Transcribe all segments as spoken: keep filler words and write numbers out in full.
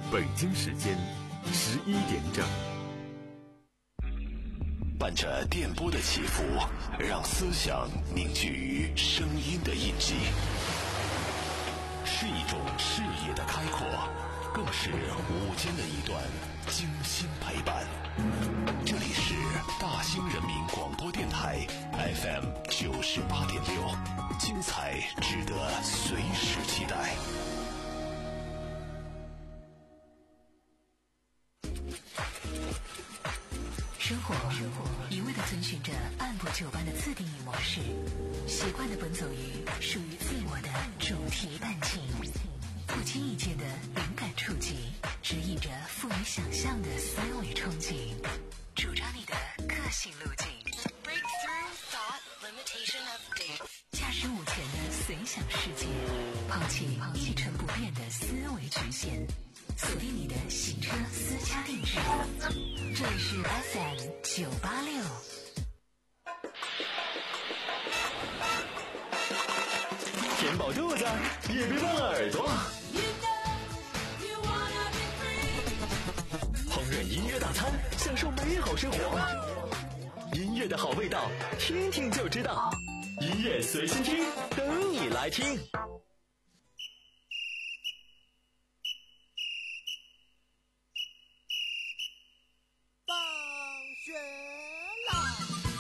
北京时间十一点整。 伴着电波的起伏，让思想凝聚于声音的印记，是一种视野的开阔，更是午间的一段精心陪伴。这里是大兴人民广播电台 F M 九十八点六，精彩值得随时期待。 生活一味地遵循着按部就班的自定义模式，习惯地奔走于属于自我的主题弹琴，不经意间的灵感触及，指引着富于想象的思维憧憬，主张你的个性路径。Breakthrough thought limitation update。驾驶午前的随想世界，抛弃一成不变的思维局限，锁定你的洗车私家定制。这里是 F M 九八六。 填饱肚子也别忘了耳朵。烹饪音乐大餐，享受美好生活。音乐的好味道，听听就知道。音乐随心听，等你来听。 放学啦！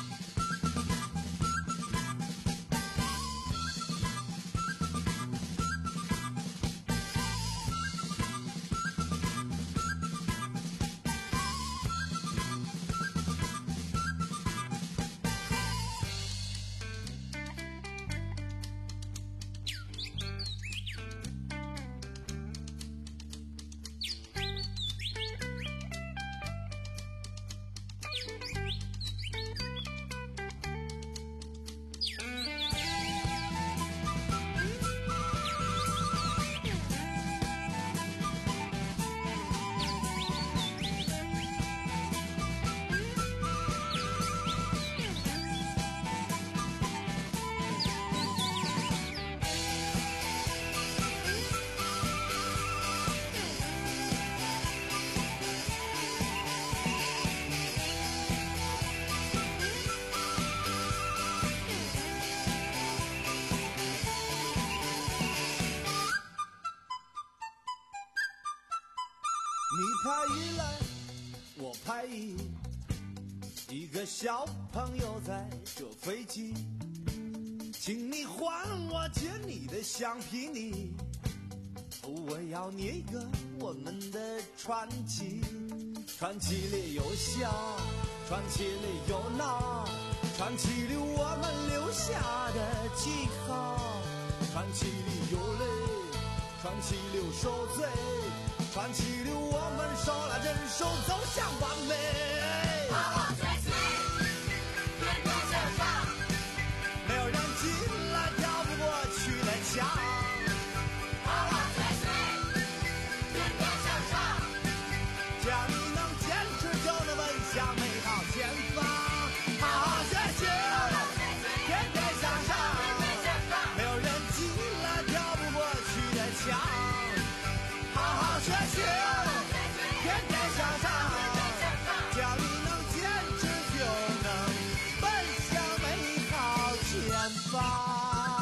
拍一来，我拍一，一个小朋友在这飞机，请你还我借你的橡皮泥，我要捏一个我们的传奇，传奇里有笑，传奇里有闹，传奇里我们留下的记号，传奇里有泪，传奇里有受罪，传奇里我们手拉着手走向完美。好好追随，天天向上，没有人进来跳不过去的墙。好好追随，天天向上，只要你能坚持就能奔向美好前方。好好学习，天天向上，没有人进来跳不过去的墙。好好学习，天天向上，只要你能坚持就能奔向美好前方。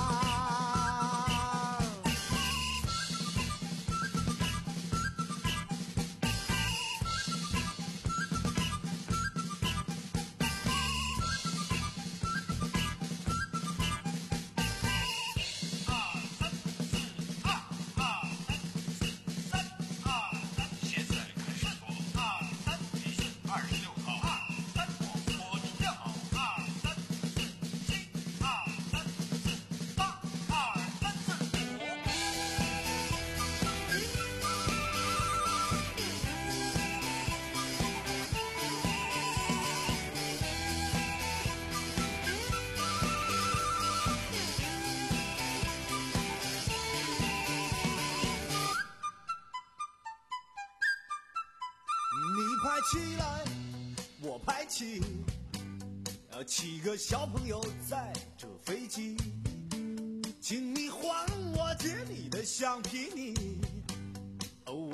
起来，我拍起，呃，七个小朋友在这飞机，请你还我借你的橡皮泥，哦，我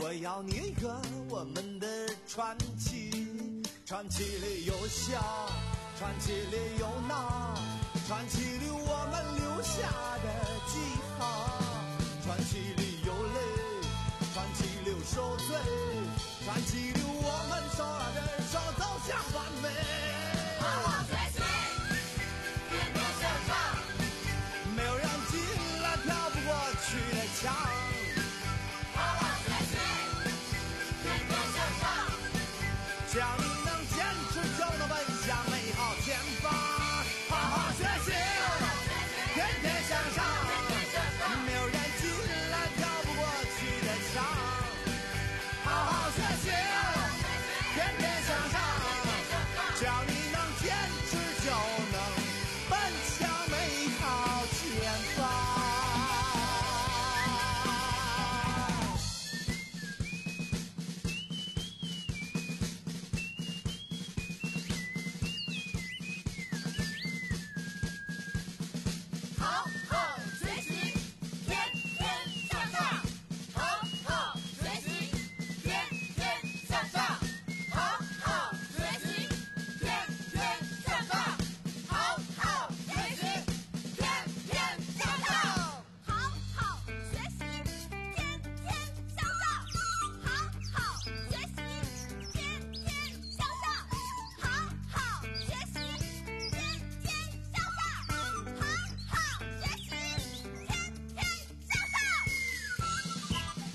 我要念一个我们的传奇，传奇里有笑，传奇里有闹，传奇里我们留下的记号，传奇里有泪，传奇里有受罪，传奇里我们手拉着手走向完美。 好好学习，天天向上， 没有让进了跳不过去的墙。 好好学习，天天向上， 只要你能坚持，就能奔向美好前方。好好学习，天天向上，没有人进来跳不过去的墙。好好学习，天天向上，只要你能坚持，就能奔向美好前方。 好好学习，天天向上，好好学习，天天向上，好好学习，天天向上，好好学习，天天向上，好好学习，天天向上，好好学习，天天向上，好好学习，天天向上，好好学习，天天向上。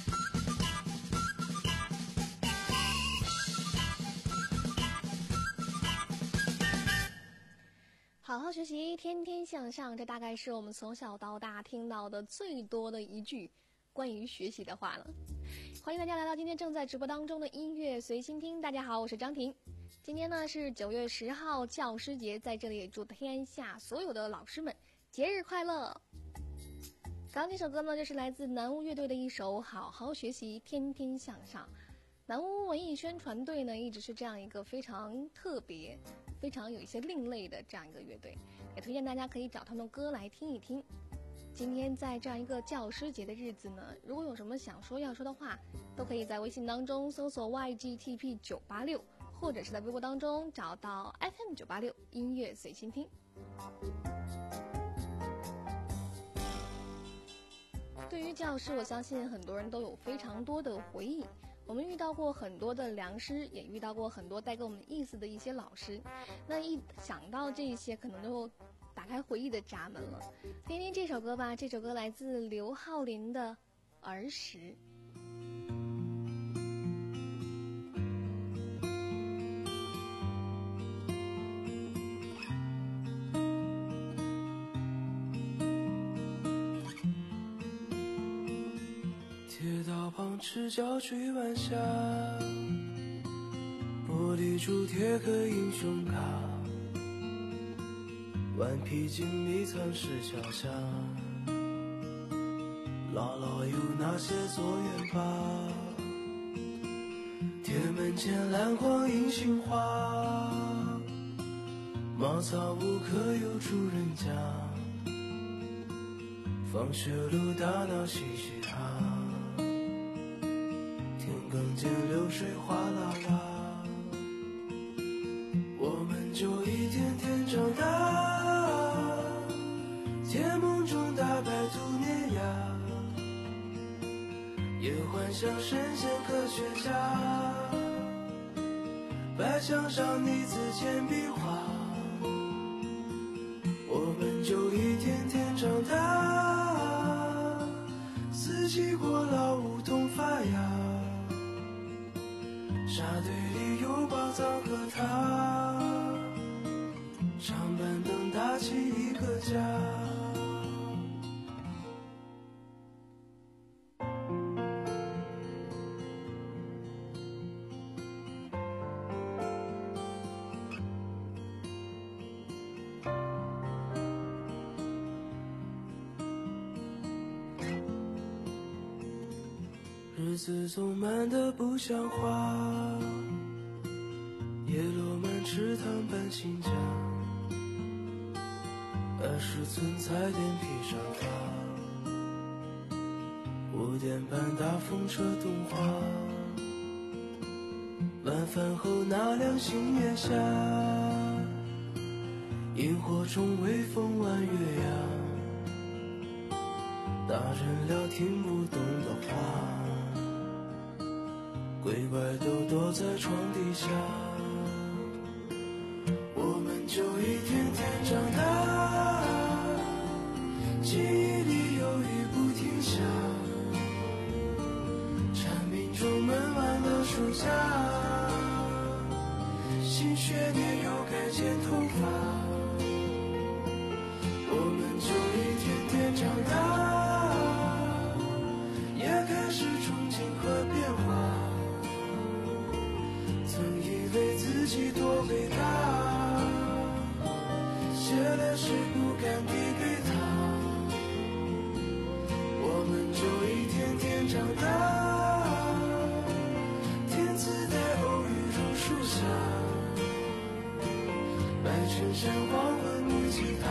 好好学习，天天向上，这大概是我们从小到大听到的最多的一句关于学习的话了。欢迎大家来到今天正在直播当中的音乐随心听。大家好，我是张婷。今天呢是九月十号教师节，在这里也祝天下所有的老师们节日快乐。刚刚这首歌呢，就是来自南巫乐队的一首《好好学习，天天向上》。南巫文艺宣传队呢，一直是这样一个非常特别、非常有一些另类的这样一个乐队，也推荐大家可以找他们歌来听一听。今天在这样一个教师节的日子呢，如果有什么想说要说的话，都可以在微信当中搜索 Y G T P 九八六，或者是在微博当中找到 F M 九八六音乐随心听。对于教师，我相信很多人都有非常多的回忆。我们遇到过很多的良师，也遇到过很多带给我们意思的一些老师。那一想到这些，可能就打开回忆的闸门了。听听这首歌吧，这首歌来自刘浩霖的《儿时》。 铁道旁赤脚追晚霞，玻璃珠贴个英雄卡，顽皮筋迷藏石桥下，姥姥有那些作业吧，铁门前篮筐银杏花，茅草屋可有住人家，放学路打闹嬉嘻哈，更见流水哗啦啦，我们就一天天长大，甜梦中打败兔碾压，也幻想神仙科学家，白墙上你字铅笔画，我们就一天天长大，四季过老梧桐发芽，沙堆里有宝藏和他，长板凳搭起一个家。日子总慢得不像话，叶落满池塘搬新家，二十寸彩电披上发， 五点半大风车动画，晚饭后那辆星月下，萤火虫微风弯月牙，大人聊听不懂的话，鬼怪都躲在床底下，我们就一天天长大，记忆里有雨不停下，蝉鸣中闷完了暑假，新学年又该剪头发，我们就一天天长大，也开始憧憬和变化，曾以为自己多伟大，写了诗不敢递给他，我们就一天天长大，天自带偶遇榕树下，白衬衫黄昏木吉他，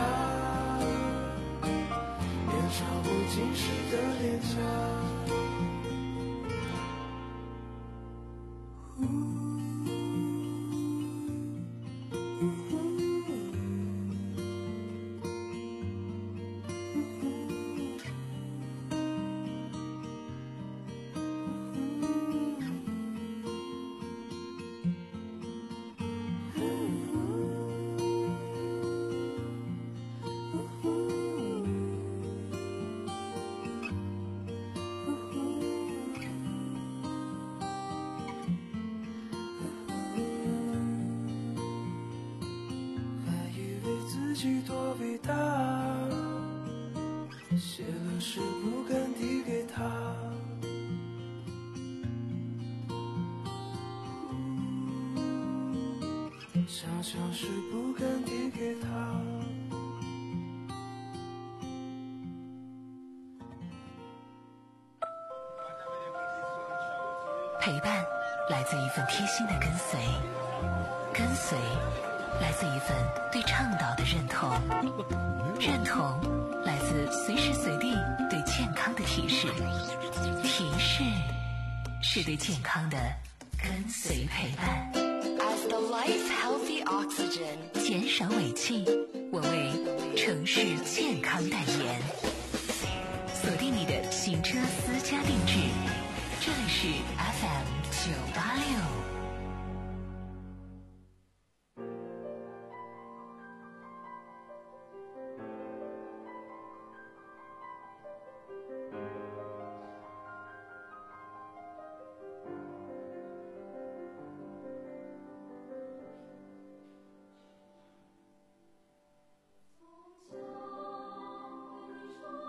年少不经事的脸颊。自己多伟大，写了诗不敢递给他，想想诗不敢递给他。 陪伴来自一份贴心的跟随，跟随来自一份对倡导的认同，认同来自随时随地对健康的提示，提示是对健康的跟随陪伴。 As the life healthy oxygen， 减少尾气，我为城市健康代言。锁定你的行车私家定制，这里是 F M 九八六。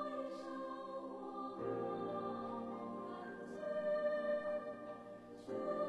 从小为你说一声我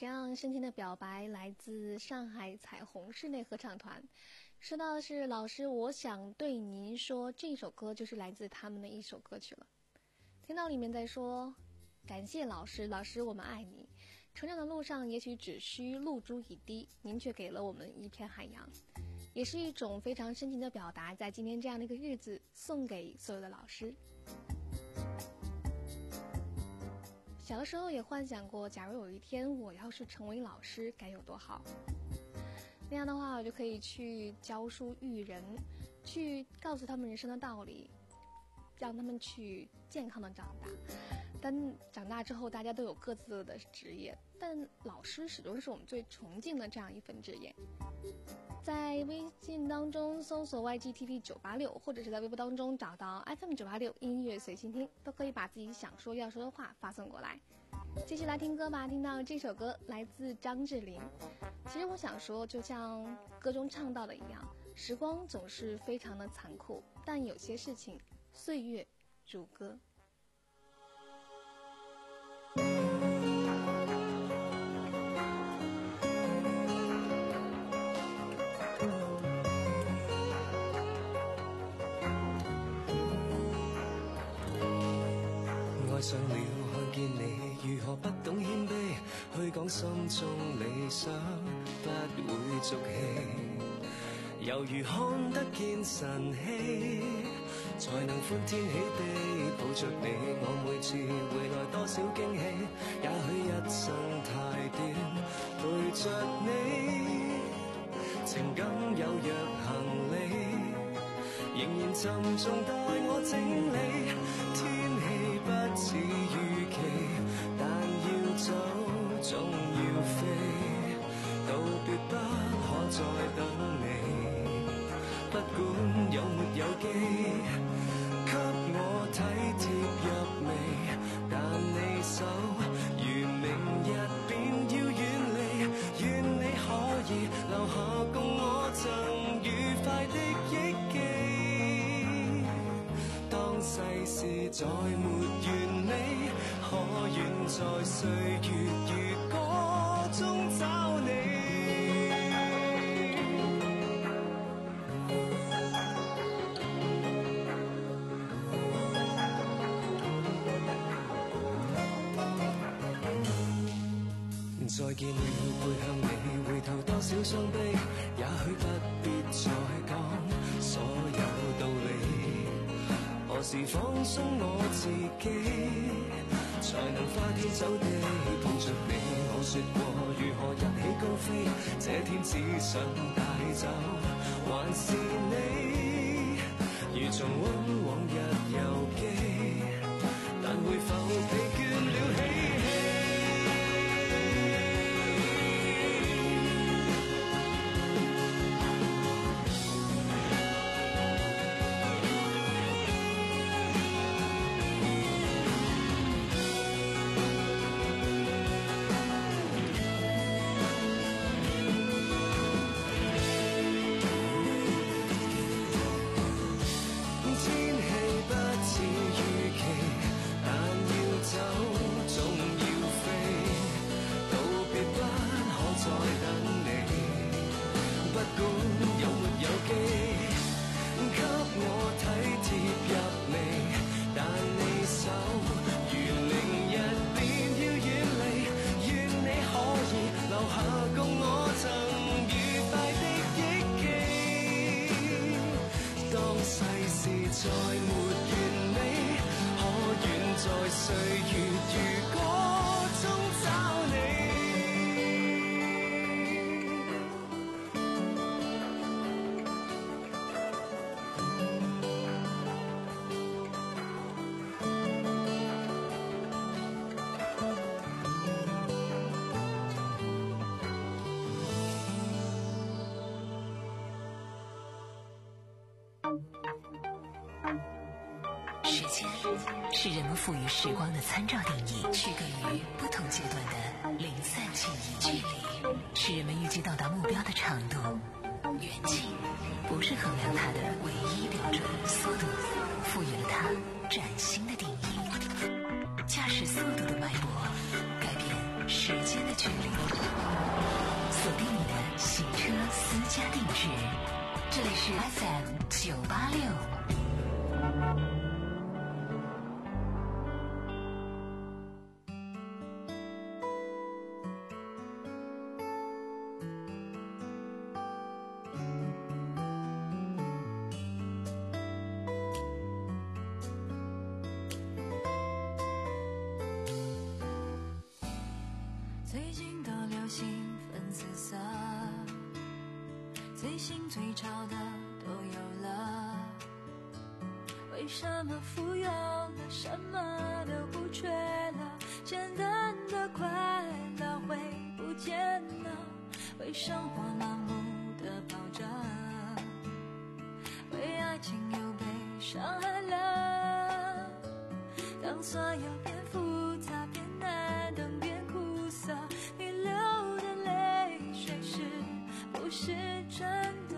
这样深情的表白来自上海彩虹室内合唱团。说到的是老师，我想对您说，这首歌就是来自他们的一首歌曲了。听到里面在说，感谢老师，老师我们爱你。成长的路上也许只需露珠一滴，您却给了我们一片海洋，也是一种非常深情的表达，在今天这样的一个日子送给所有的老师。小的时候也幻想过，假如有一天我要是成为老师该有多好，那样的话我就可以去教书育人，去告诉他们人生的道理，让他们去健康的长大。但长大之后大家都有各自的职业，但老师始终是我们最崇敬的这样一份职业。在微信当中搜索 Y G T V 九八六，或者是在微博当中找到 F M 九八六音乐随心听，都可以把自己想说要说的话发送过来。继续来听歌吧，听到这首歌来自张智霖。其实我想说，就像歌中唱到的一样，时光总是非常的残酷，但有些事情岁月如歌。 愛上了看見你如何不懂謙卑，去講心中理想不會俗氣，猶如看得見晨曦，才能歡天喜地抱着你。我每次回來多少驚喜，也許一生太短，陪着你，情感有若行李，仍然沉重待我整理。天氣不似預期，但要走總要飛，道別不可再等你，不管有沒有機，給我體貼入微，但你手如明日便要遠離，願你可以留下共我曾愉快的憶記。當世事再沒完美，可願在歲月如歌中找你。再見了，背向你，回頭多少傷悲，也許不必再講所有道理。何時放鬆我自己，才能花天酒地抱着你？我說過如何一起高飛，這天只想帶走還是你，如重溫往日遊記，但會否疲倦了嬉戲？再沒完美，可願在歲月如歌中找你。 时间是人们赋予时光的参照定义，区隔于不同阶段的零散记忆。距离是人们预计到达目标的长度，远近不是衡量它的唯一标准，速度赋予了它崭新的定义。驾驶速度的脉搏，改变时间的距离。 是 F M 九八六。 最近的流行粉紫色，最新最潮的都有了。为什么富有了，什么都不缺了？简单的快乐会不见了，为生活盲目的跑着，为爱情又被伤害了。当所有变复杂变难等变苦涩，你流的泪水是不是真的？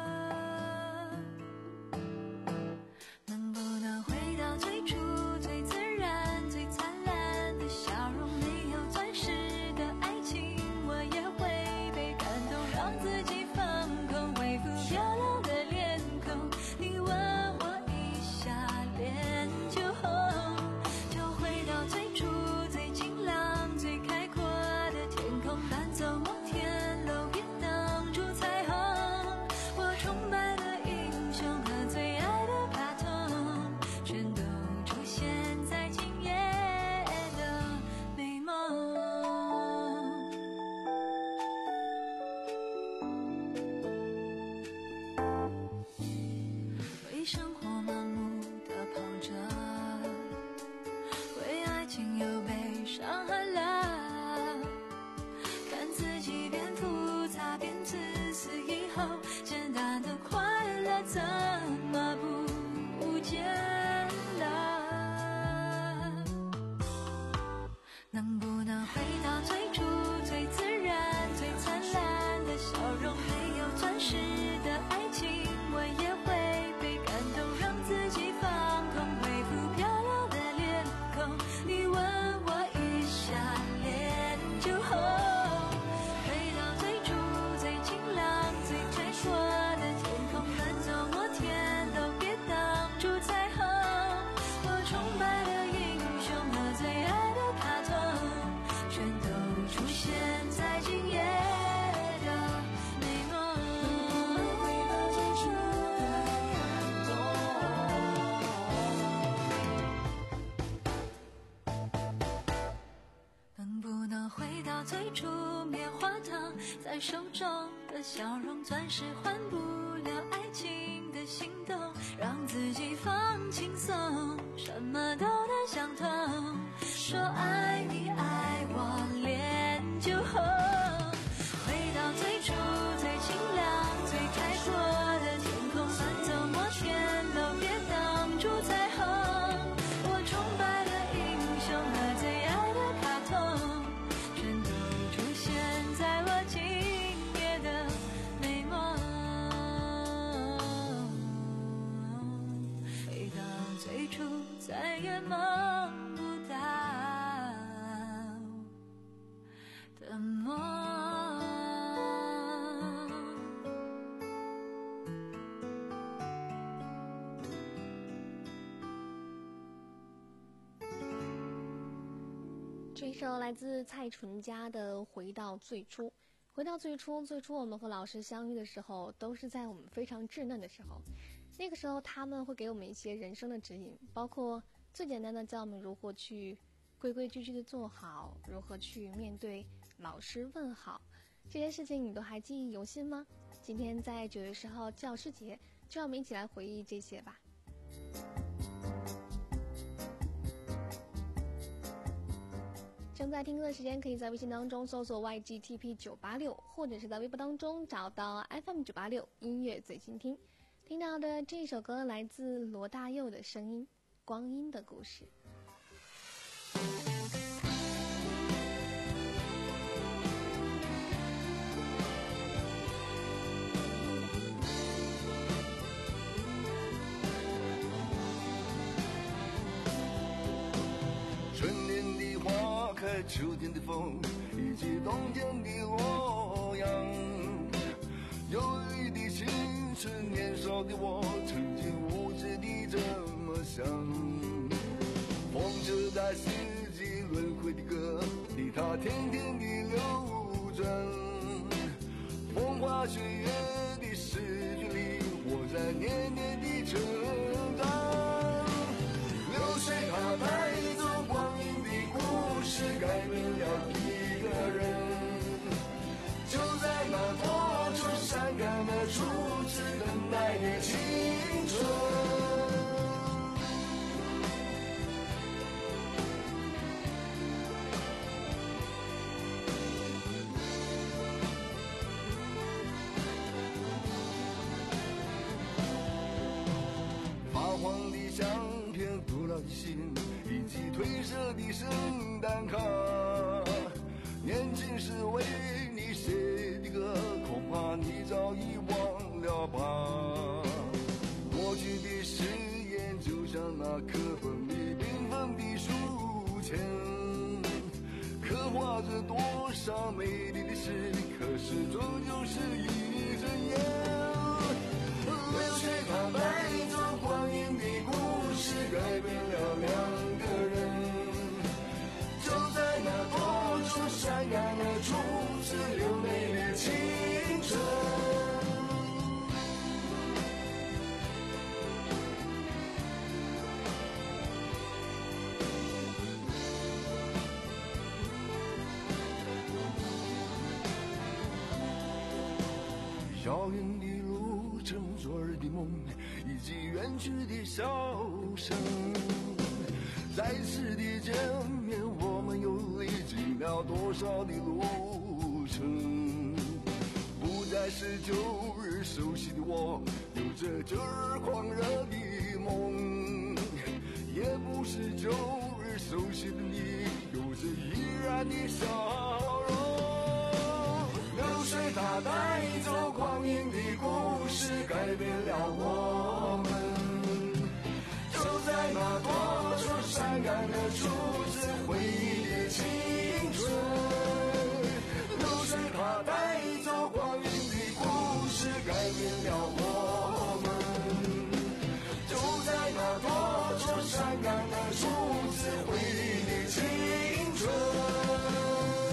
能不能回到最初最自然最灿烂的笑容？没有钻石的爱情，我也会被感动，让自己放空，恢复漂亮的脸孔。你吻我一下，脸就红，就回到最初最晴朗最开阔的天空，搬走摩天楼，别挡住彩虹。我崇拜的英雄和最爱的卡通，全都出现在今夜的美梦。为生活盲目的跑着，为爱情又被伤害了。看自己变复杂变自私以后，简单的快乐怎么不见了？能不能回到最初最自然最灿烂的笑容？没有钻石的爱情，我也会被感动，让自己放空，恢复漂亮的脸孔。你吻我一下，脸就红，回到最初最晴朗最开阔的天空，搬走摩天楼，别挡住彩虹。我崇拜的英雄和最爱的卡通，全都出现在今夜的美梦。回到最初的感动，能不能回到最初棉花糖在手中的笑容？钻石换不了爱情的心动，让自己放轻松，什么都能想通。说爱你爱我，脸就红，回到最初最晴亮最开阔的天空，搬走摩天楼，别挡住彩虹。我崇拜的英雄和最爱的卡通，全都出现在我今夜的美梦。回到最初再也梦不到的梦。 这一首来自蔡淳佳的《回到最初》。回到最初，最初我们和老师相遇的时候，都是在我们非常稚嫩的时候。那个时候，他们会给我们一些人生的指引，包括最简单的教我们如何去规规矩矩的做好，如何去面对老师问好。这些事情你都还记忆犹新吗？今天在九月十号教师节，就让我们一起来回忆这些吧。正在听歌的时间，可以在微信当中搜索 Y G T P 九八六，或者是在微博当中找到 F M 九八六音乐最新听。听到的这首歌来自罗大佑的声音，《光阴的故事》。 春天的花开，秋天的风，以及冬天的洛阳。 忧郁的心是年少的我曾经无知地这么想。风车在四季轮回的歌里，它天天地流转。风花雪月的诗句里，我在年年地成长。流水它带走光阴的故事，改变了一个人。就在那多愁善感的初次等待的青春。发黄的相片，古老的信，以及褪色的圣诞卡。年轻时为你写的歌，恐怕你早已忘了吧。过去的誓言就像那课本里缤纷的书签，刻画着多少美丽的事，可是终究是一阵烟。流水它带走光阴的故事，改变了两个人。就在那多愁善感的初次流泪的青春。遥远的路程，昨日的梦，以及远去的笑声。再次的见面，我们又历经了多少的路程？不再是旧日熟悉的我，有着旧日狂热的梦，也不是旧日熟悉的你，有着依然的笑容。流水它带走光阴的故事，改变了我们。就在那多愁善感的初次回忆的青春。流水它带走光阴的故事，改变了我们。就在那多愁善感的初次回忆的青春。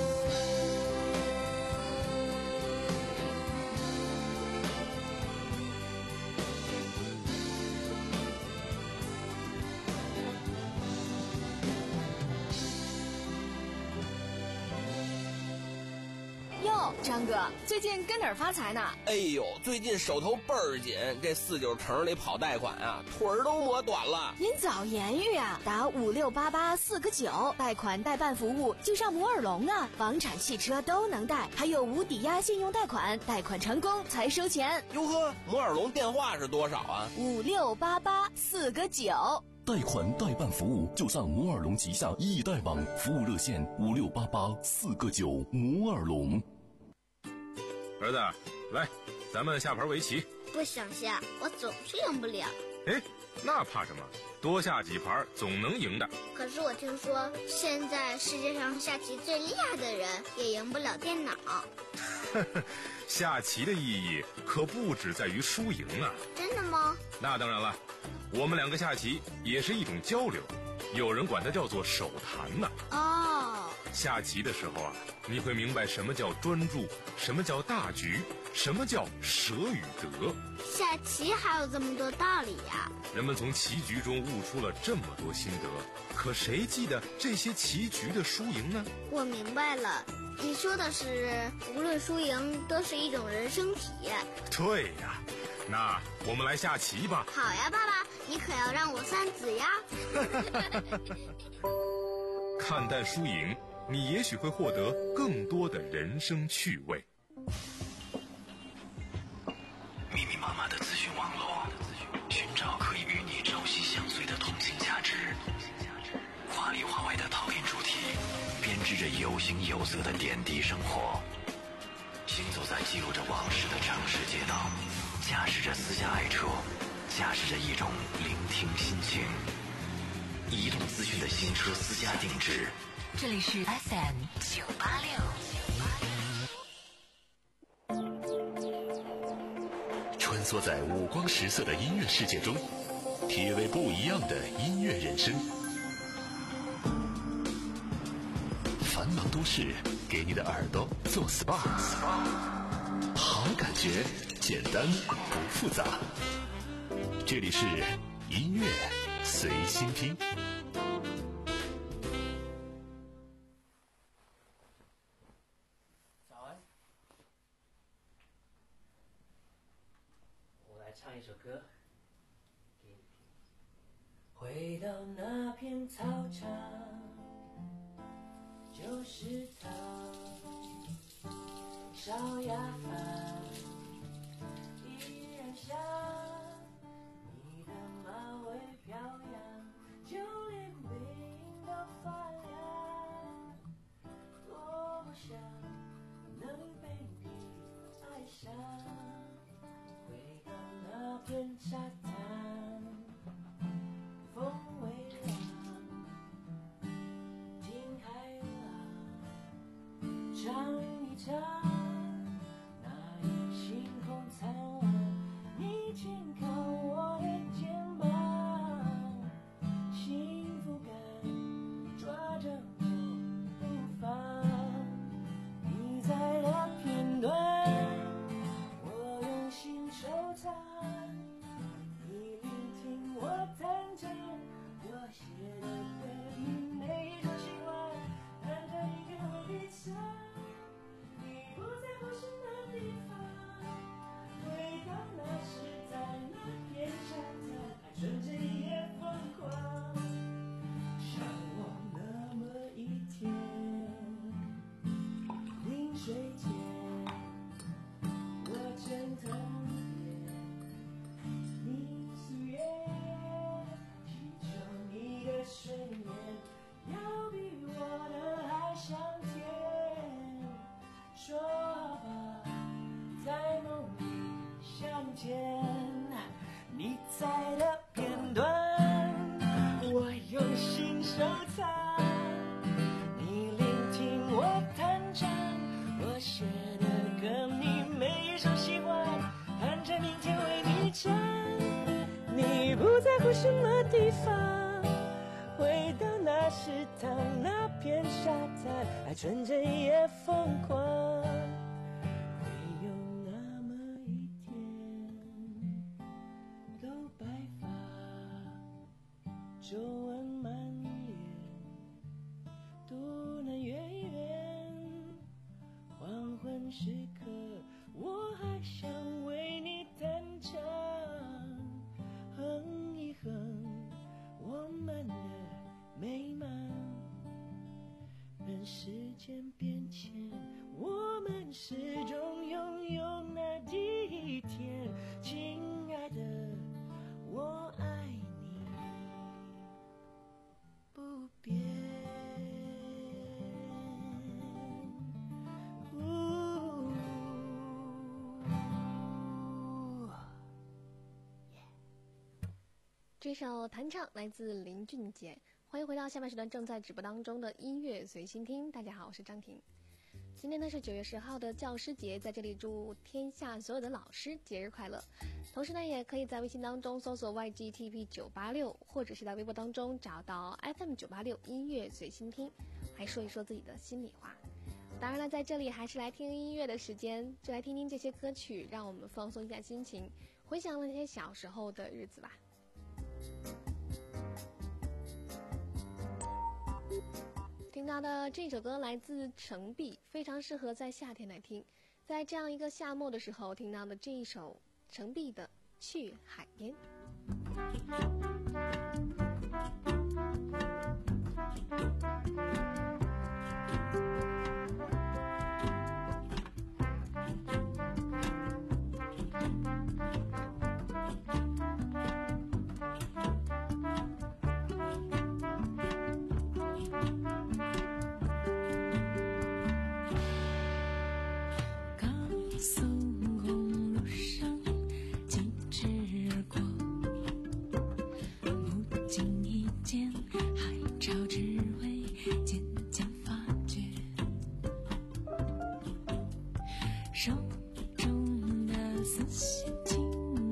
张哥，最近跟哪儿发财呢？ 哎呦，最近手头倍儿紧，这四九城里跑贷款啊，腿儿都磨短了。 您早言语啊，打五六八八四个九，贷款代办服务就上摩尔龙啊，房产、汽车都能贷，还有无抵押信用贷款，贷款成功才收钱。 哟呵，摩尔龙电话是多少啊？ 五六八八四个九。 贷款代办服务就上摩尔龙旗下易贷网，服务热线五六八八四个九，摩尔龙。 儿子，来，咱们下盘围棋。 不想下，我总是赢不了。 哎，那怕什么？多下几盘总能赢的。 可是我听说，现在世界上下棋最厉害的人也赢不了电脑。 下棋的意义可不只在于输赢啊！ 真的吗？ 那当然了，我们两个下棋也是一种交流，有人管它叫做手谈呢。 哦， 下棋的时候啊，你会明白什么叫专注，什么叫大局，什么叫舍与得。 下棋还有这么多道理呀！ 人们从棋局中悟出了这么多心得，可谁记得这些棋局的输赢呢？ 我明白了，你说的是无论输赢都是一种人生体验。 对呀，那我们来下棋吧。 好呀，爸爸，你可要让我三子呀。 看淡输赢，你也许会获得更多的人生趣味。 密密麻麻的资讯网络，寻找可以与你朝夕相随的通信价值。华里华外的讨厌主题，编织着有形有色的点滴生活。行走在记录着往事的城市街道，驾驶着私家爱车，驾驶着一种聆听心情。移动资讯的新车私家定制。 这里是 F M 九八六。 梭在五光十色的音乐世界中，体味不一样的音乐人生。繁忙都市给你的耳朵做 S P A， 好感觉简单不复杂。这里是音乐随心听。 早安，我来唱一首歌给你听。回到那片操场，就是他，烧鸭饭依然香，你的马尾飘扬，就连背影都发亮，多么想能被你爱上。回到那片沙滩，风微浪，听海浪唱一唱，那夜星空灿烂，你轻靠我的肩膀，幸福感抓着我不放。你在那片段，我用心收藏，你聆听我弹唱，我写的歌你每一首喜欢，弹着你给我闭上。你不在乎什么地方，回到那时在那片沙滩，还纯真也疯狂，像我那么一天，临睡前我枕头边，你素颜，祈求你的睡眠要比我的还香甜。说吧，在梦里相见，你在的片段，我用心收藏。你聆听我弹唱，我写的歌你每一首喜欢，盼着明天为你唱。你不在乎什么地方，回到那时躺那片沙滩，爱纯真也疯狂。会有那么一天，都白发，皱纹满脸，渡南远远，黄昏时刻，我还想为你弹唱，哼一哼我们的美满。任时间变迁，我们始终拥有那第一天。亲爱的，我爱你不变。 这首弹唱来自林俊杰。欢迎回到下半时段正在直播当中的音乐随心听。大家好，我是张婷。今天呢是九月十号的教师节，在这里祝天下所有的老师节日快乐。同时呢，也可以在微信当中搜索 Y G T P 九八六，或者是在微博当中找到 F M 九八六音乐随心听，来说一说自己的心里话。当然了，在这里还是来听音乐的时间，就来听听这些歌曲，让我们放松一下心情，回想那些小时候的日子吧。听到的这首歌来自程璧，非常适合在夏天来听。在这样一个夏末的时候听到的这一首程璧的《去海边》。 手中的丝线轻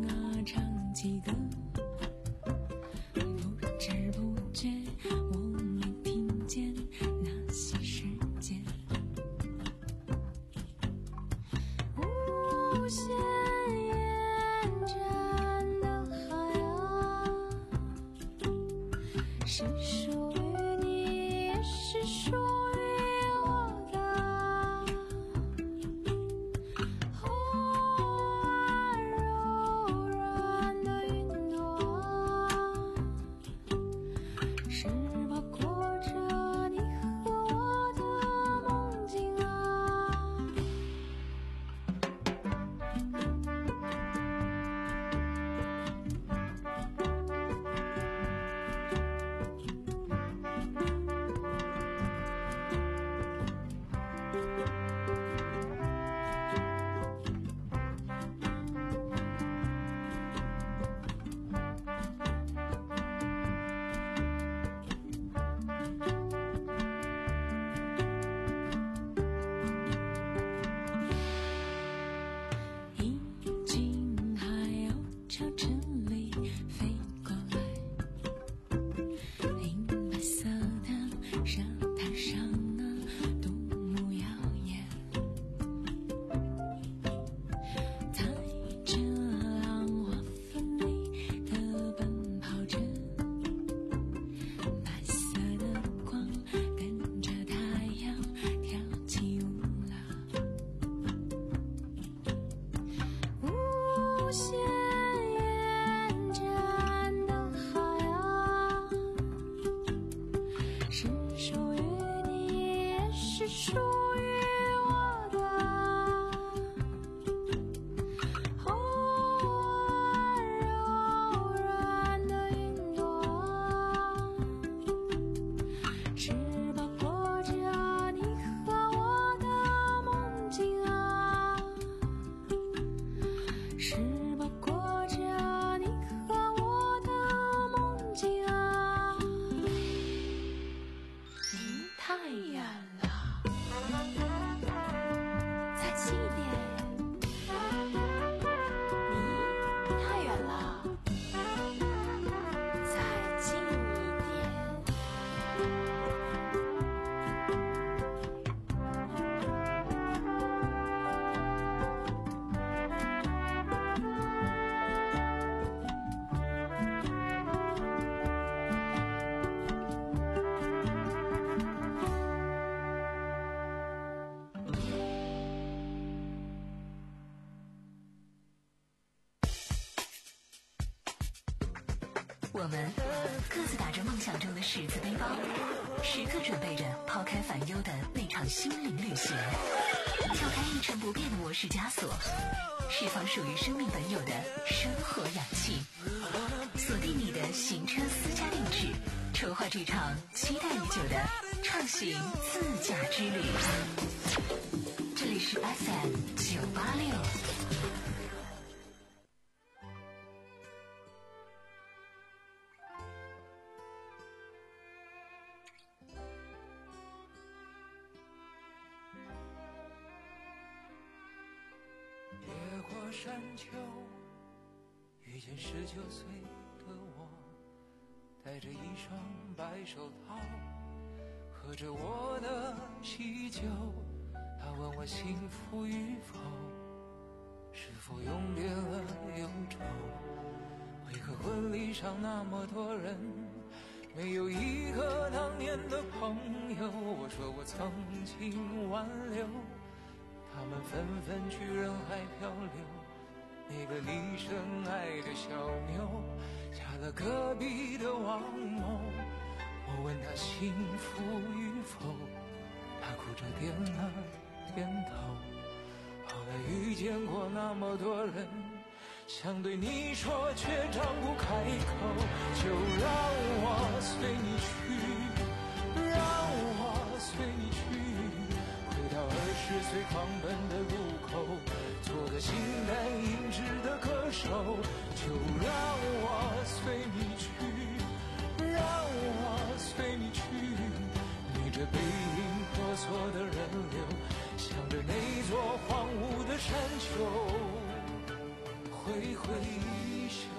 我们各自打着梦想中的十字背包，时刻准备着抛开烦忧的那场心灵旅行，跳开一成不变的模式枷锁，释放属于生命本有的生活氧气，锁定你的行车私家定制，筹划这场期待已久的畅行自驾之旅。这里是 F M 九八六。 山丘遇见十九岁的我，戴着一双白手套，喝着我的喜酒。他问我幸福与否，是否永别了忧愁？为何婚礼上那么多人，没有一个当年的朋友？我说我曾经挽留，他们纷纷去人海漂流。那个你深爱的小妞嫁了隔壁的王某，我问她幸福与否，她哭着点了点头。后来遇见过那么多人，想对你说却张不开口，就让我随你去，让我随你去，回到二十岁狂奔的路口，做个形单影只的歌手，就让我随你去，让我随你去，逆着背影婆娑的人流，向着那座荒芜的山丘挥挥衣袖。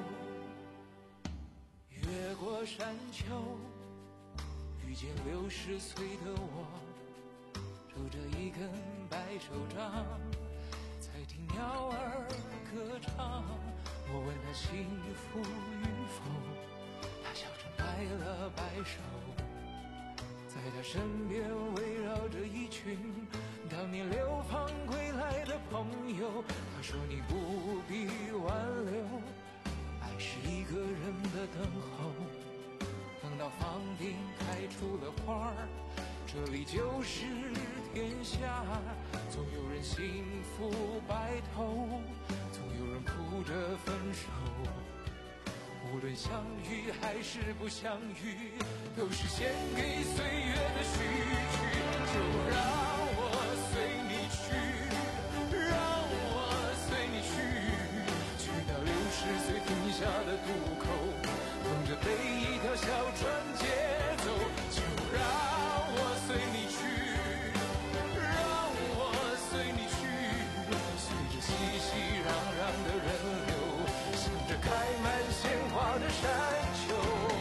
越过山丘，遇见六十岁的我，拄着一根白手杖，才听鸟儿歌唱。我问他幸福与否，他笑着摆了摆手。在他身边围绕着一群当年流放归来的朋友。他说你不必挽留，爱是一个人的等候。等到房顶开出了花儿，这里就是天下。总有人幸福白头，总有人哭着分手。无论相遇还是不相遇，都是献给岁月的序曲。就让我随你去，让我随你去，去到六十岁停下的渡口，等着被一条小船接走。就让我随你去，让我随你去，随着熙熙攘攘的人流，向着开满鲜花的山丘，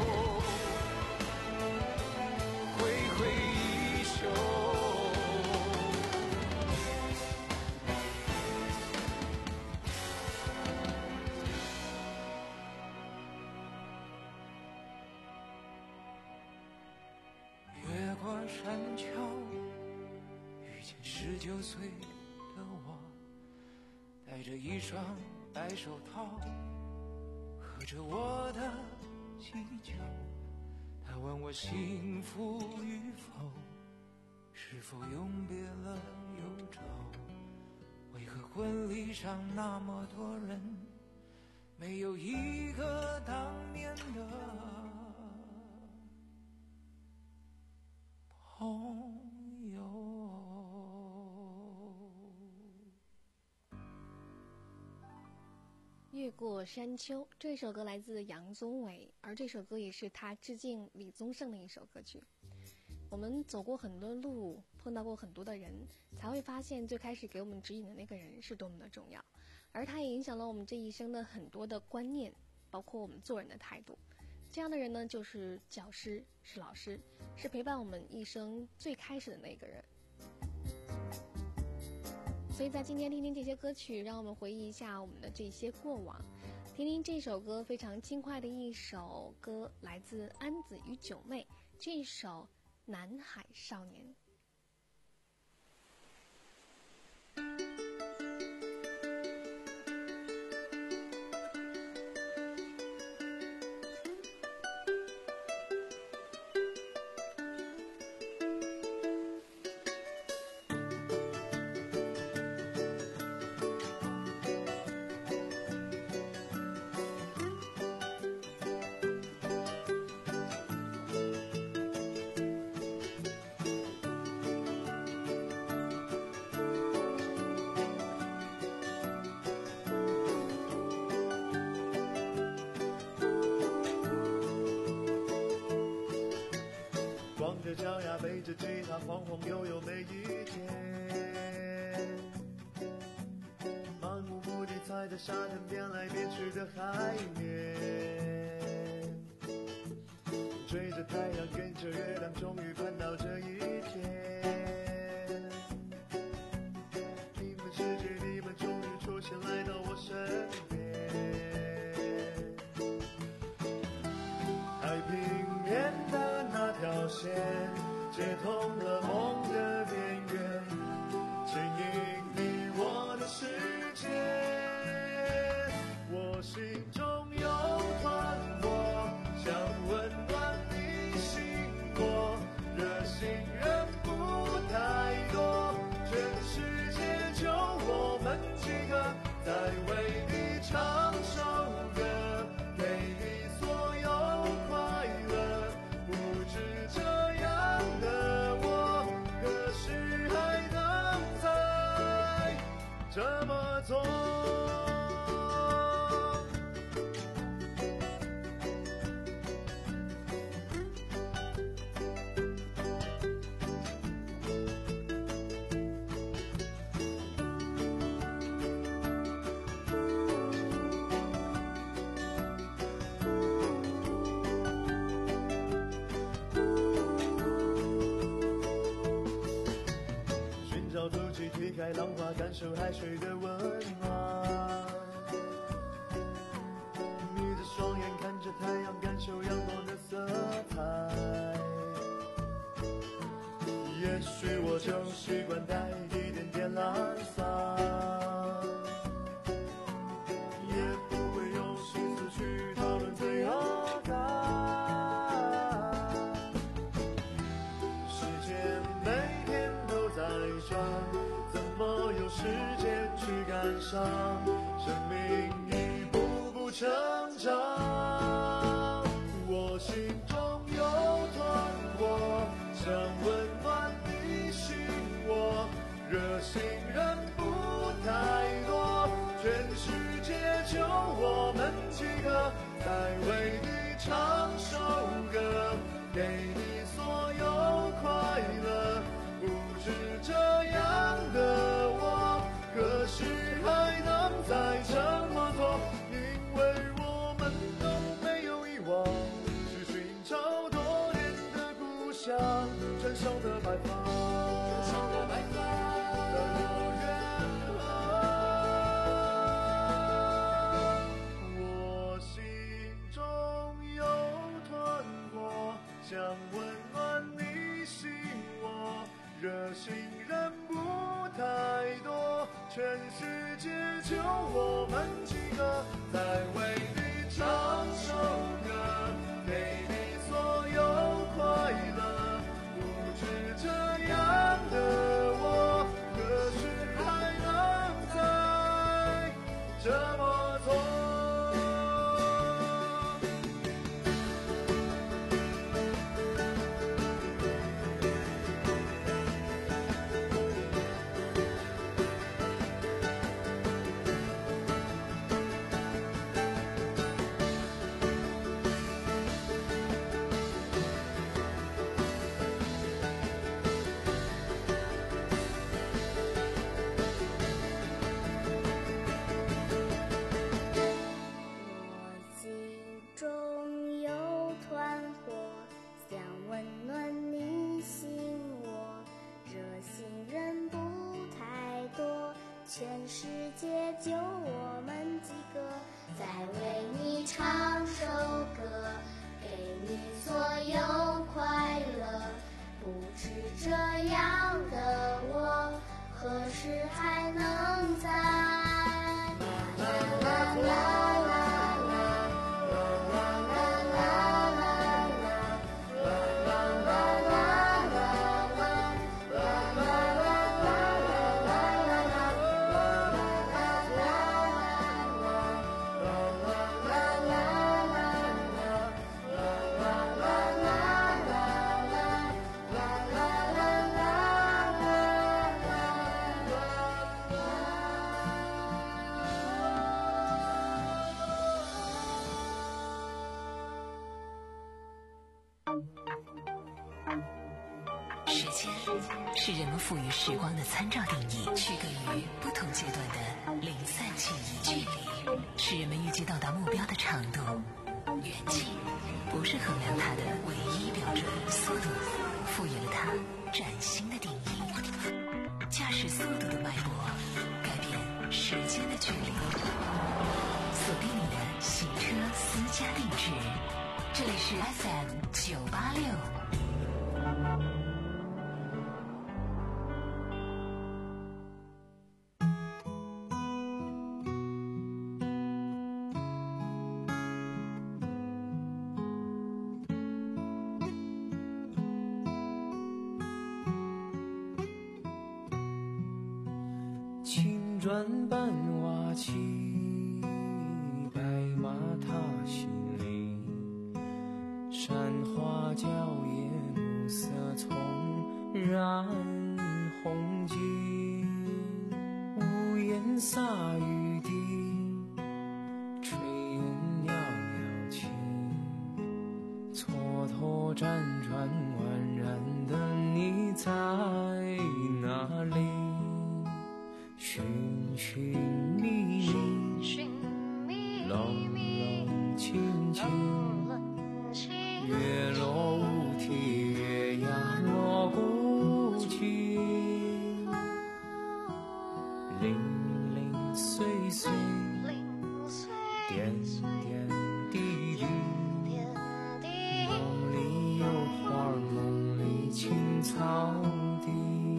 挥挥衣袖。越过山丘，遇见十九岁的我，戴着一双白手套，喝着我的喜酒。他问我幸福与否，是否永别了忧愁？为何婚礼上那么多人，没有一个当年的朋友？ 越过山丘这首歌来自杨宗纬，而这首歌也是他致敬李宗盛的一首歌曲。我们走过很多路，碰到过很多的人，才会发现最开始给我们指引的那个人是多么的重要，而他也影响了我们这一生的很多的观念，包括我们做人的态度。这样的人呢，就是教师，是老师，是陪伴我们一生最开始的那个人。所以在今天听听这些歌曲，让我们回忆一下我们的这些过往。听听这首歌，非常轻快的一首歌，来自安子与九妹，这首《南海少年》。 脚丫背着吉他晃晃悠悠每一天，漫无目的踩在沙滩变来变去的海面，追着太阳跟着月亮，终于盼到这一天。你们世界，你们终于出现来到我身边，太平面的那条线接通了梦的边缘，牵引你我的世界。我心中有团火，想温暖你心窝，热心人不太多，全世界就我们几个，在为你唱首歌，给你所有快乐。不知这样的我，何时还能再这么做？ 己推开浪花，感受海水的温暖。眯着双眼看着太阳，感受阳光的色彩。也许我就习惯带一点点懒散，也不会有心思去讨论罪恶感。时间每天都在转，怎么有时间去感伤？生命一步步成长，我心中有团火，想温暖你心窝。热心人不太多，全世界就我们几个，在为你唱首歌，给你所有快乐。不止这样的我，何时还能再这么做？因为我们都没有遗忘，去寻找多年的故乡，传承的白发，传承的白发的远航。我心中有团火，想温暖你心窝。热心人不太多，全世界就我们几个，在为你唱首歌，给你所有快乐。不止这样的我，何时还能再这么做？ 全世界就我们几个，在为你唱首歌，给你所有快乐。不止这样的我，何时还能再啦啦啦啦时间是人们赋予时光的参照定义，区隔于不同阶段的零散记忆。距离是人们预计到达目标的长度，远近不是衡量它的唯一标准。速度赋予了它崭新的定义。驾驶速度的脉搏改变时间的距离。锁定你的行车私家定制，这里是 F M 九八六。 青砖伴瓦漆，白马踏新泥，山花娇艳，暮色葱染红巾，屋檐洒雨滴，炊烟袅袅起，蹉跎辗转宛然的你在哪里？寻寻觅觅，冷冷清清，月落乌啼，月牙落孤寂。 零零碎碎，点点滴滴，梦里有花，梦里青草地。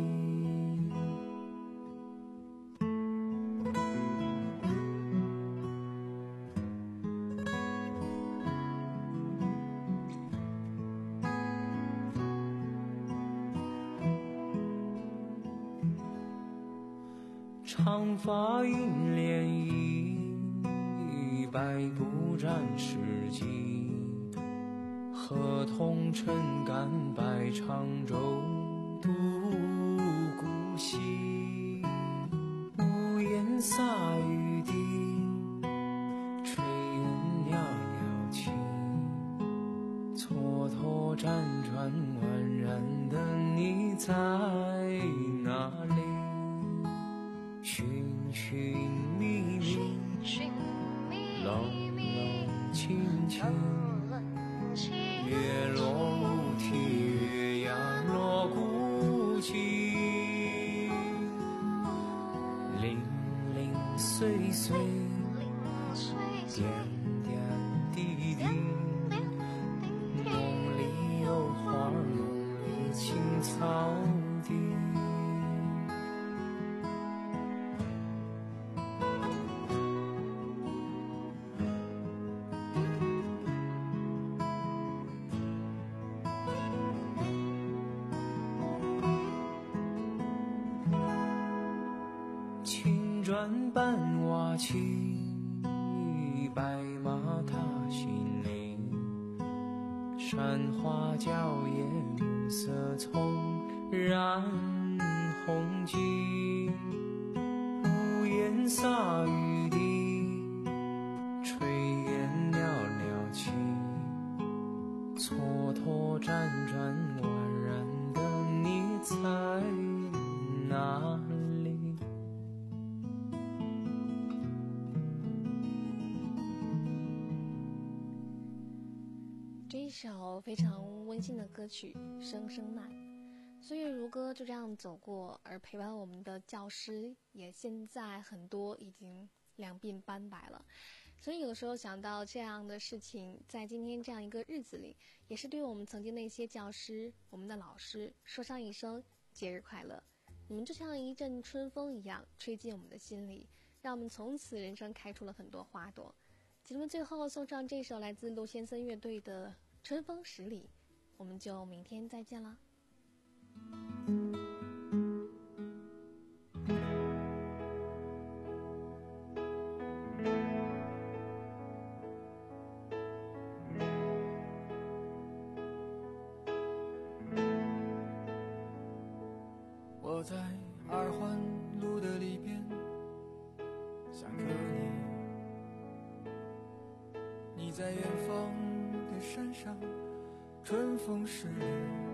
长发映涟漪，百步沾湿迹。河童撑杆摆长舟，渡孤溪。屋檐洒雨滴，炊烟袅袅起。蹉跎辗转宛然的你在哪里？寻寻觅觅，冷冷清清，月落乌啼，月牙落孤寂，零零碎碎，点点滴滴，梦里有花，梦里青草地。转半瓦器，白马踏新林，山花娇艳，暮色葱染红巾。屋檐洒雨滴，炊烟袅袅起，蹉跎辗转宛然的你在哪里？ 这一首非常温馨的歌曲《声声慢》，岁月如歌就这样走过，而陪伴我们的教师也现在很多已经两鬓斑白了。所以有时候想到这样的事情，在今天这样一个日子里，也是对我们曾经那些教师、我们的老师说上一声节日快乐。你们就像一阵春风一样吹进我们的心里，让我们从此人生开出了很多花朵。节目最后送上这首来自陆先生乐队的《春风十里》，我们就明天再见了。 我在二环路的里边想着你，你在远方的山上，春风十里。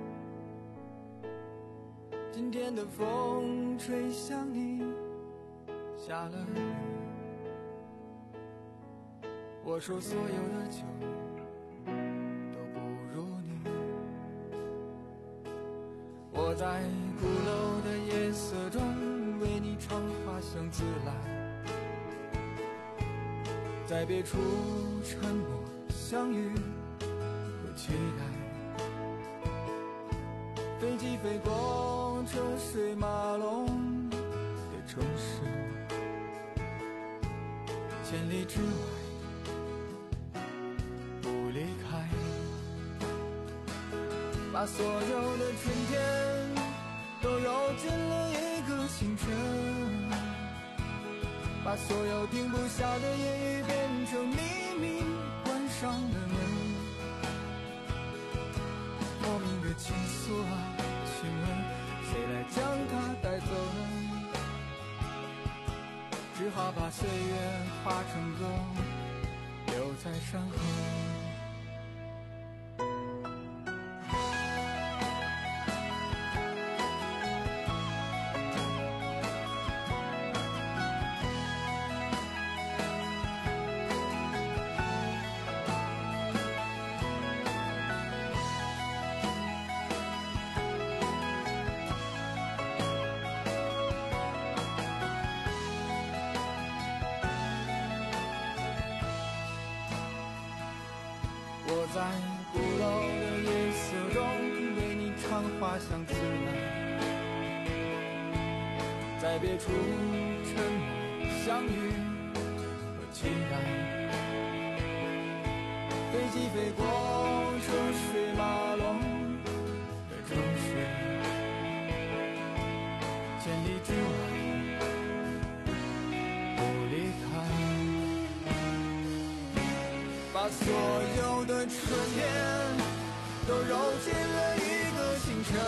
今天的风吹向你，下了雨。我说所有的酒都不如你。我在鼓楼的夜色中为你唱花香自来，在别处沉默相遇和期待。飞机飞过车水马龙的城市，千里之外不离开。把所有的春天都揉进了一个清晨，把所有停不下的言语变成秘密关上的门。莫名的情愫啊，请问谁来将它带走呢？只好把岁月化成歌，留在山河。 在鼓楼的夜色中为你唱花香自来，在别处沉默相遇和期待，飞机飞过车水马龙的城市，千里之外不离开，把所有的春天都揉进了一个清晨，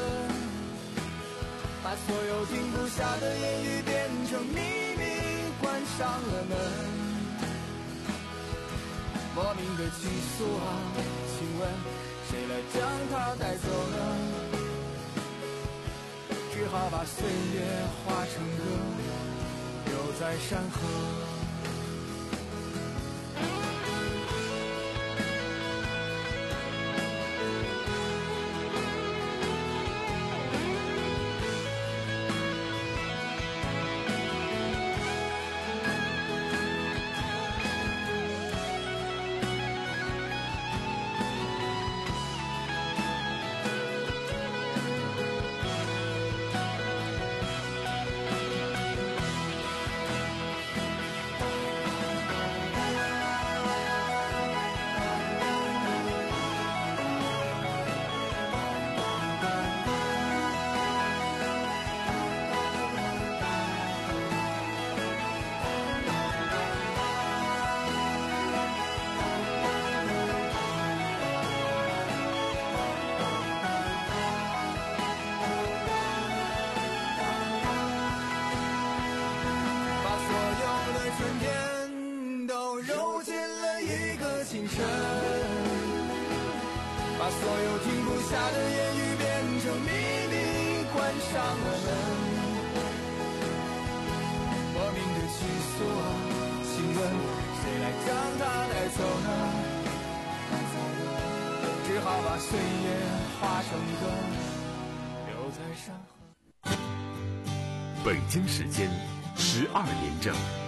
把所有停不下的言语变成秘密，关上了门。莫名的情愫啊，请问谁来将它带走呢？只好把岁月化成歌，留在山河。把所有停不下的言语变成秘密，关上了门。莫名的情愫啊，请问谁来将它带走呢？只好把岁月化成歌，留在山河。 北京时间十二点整。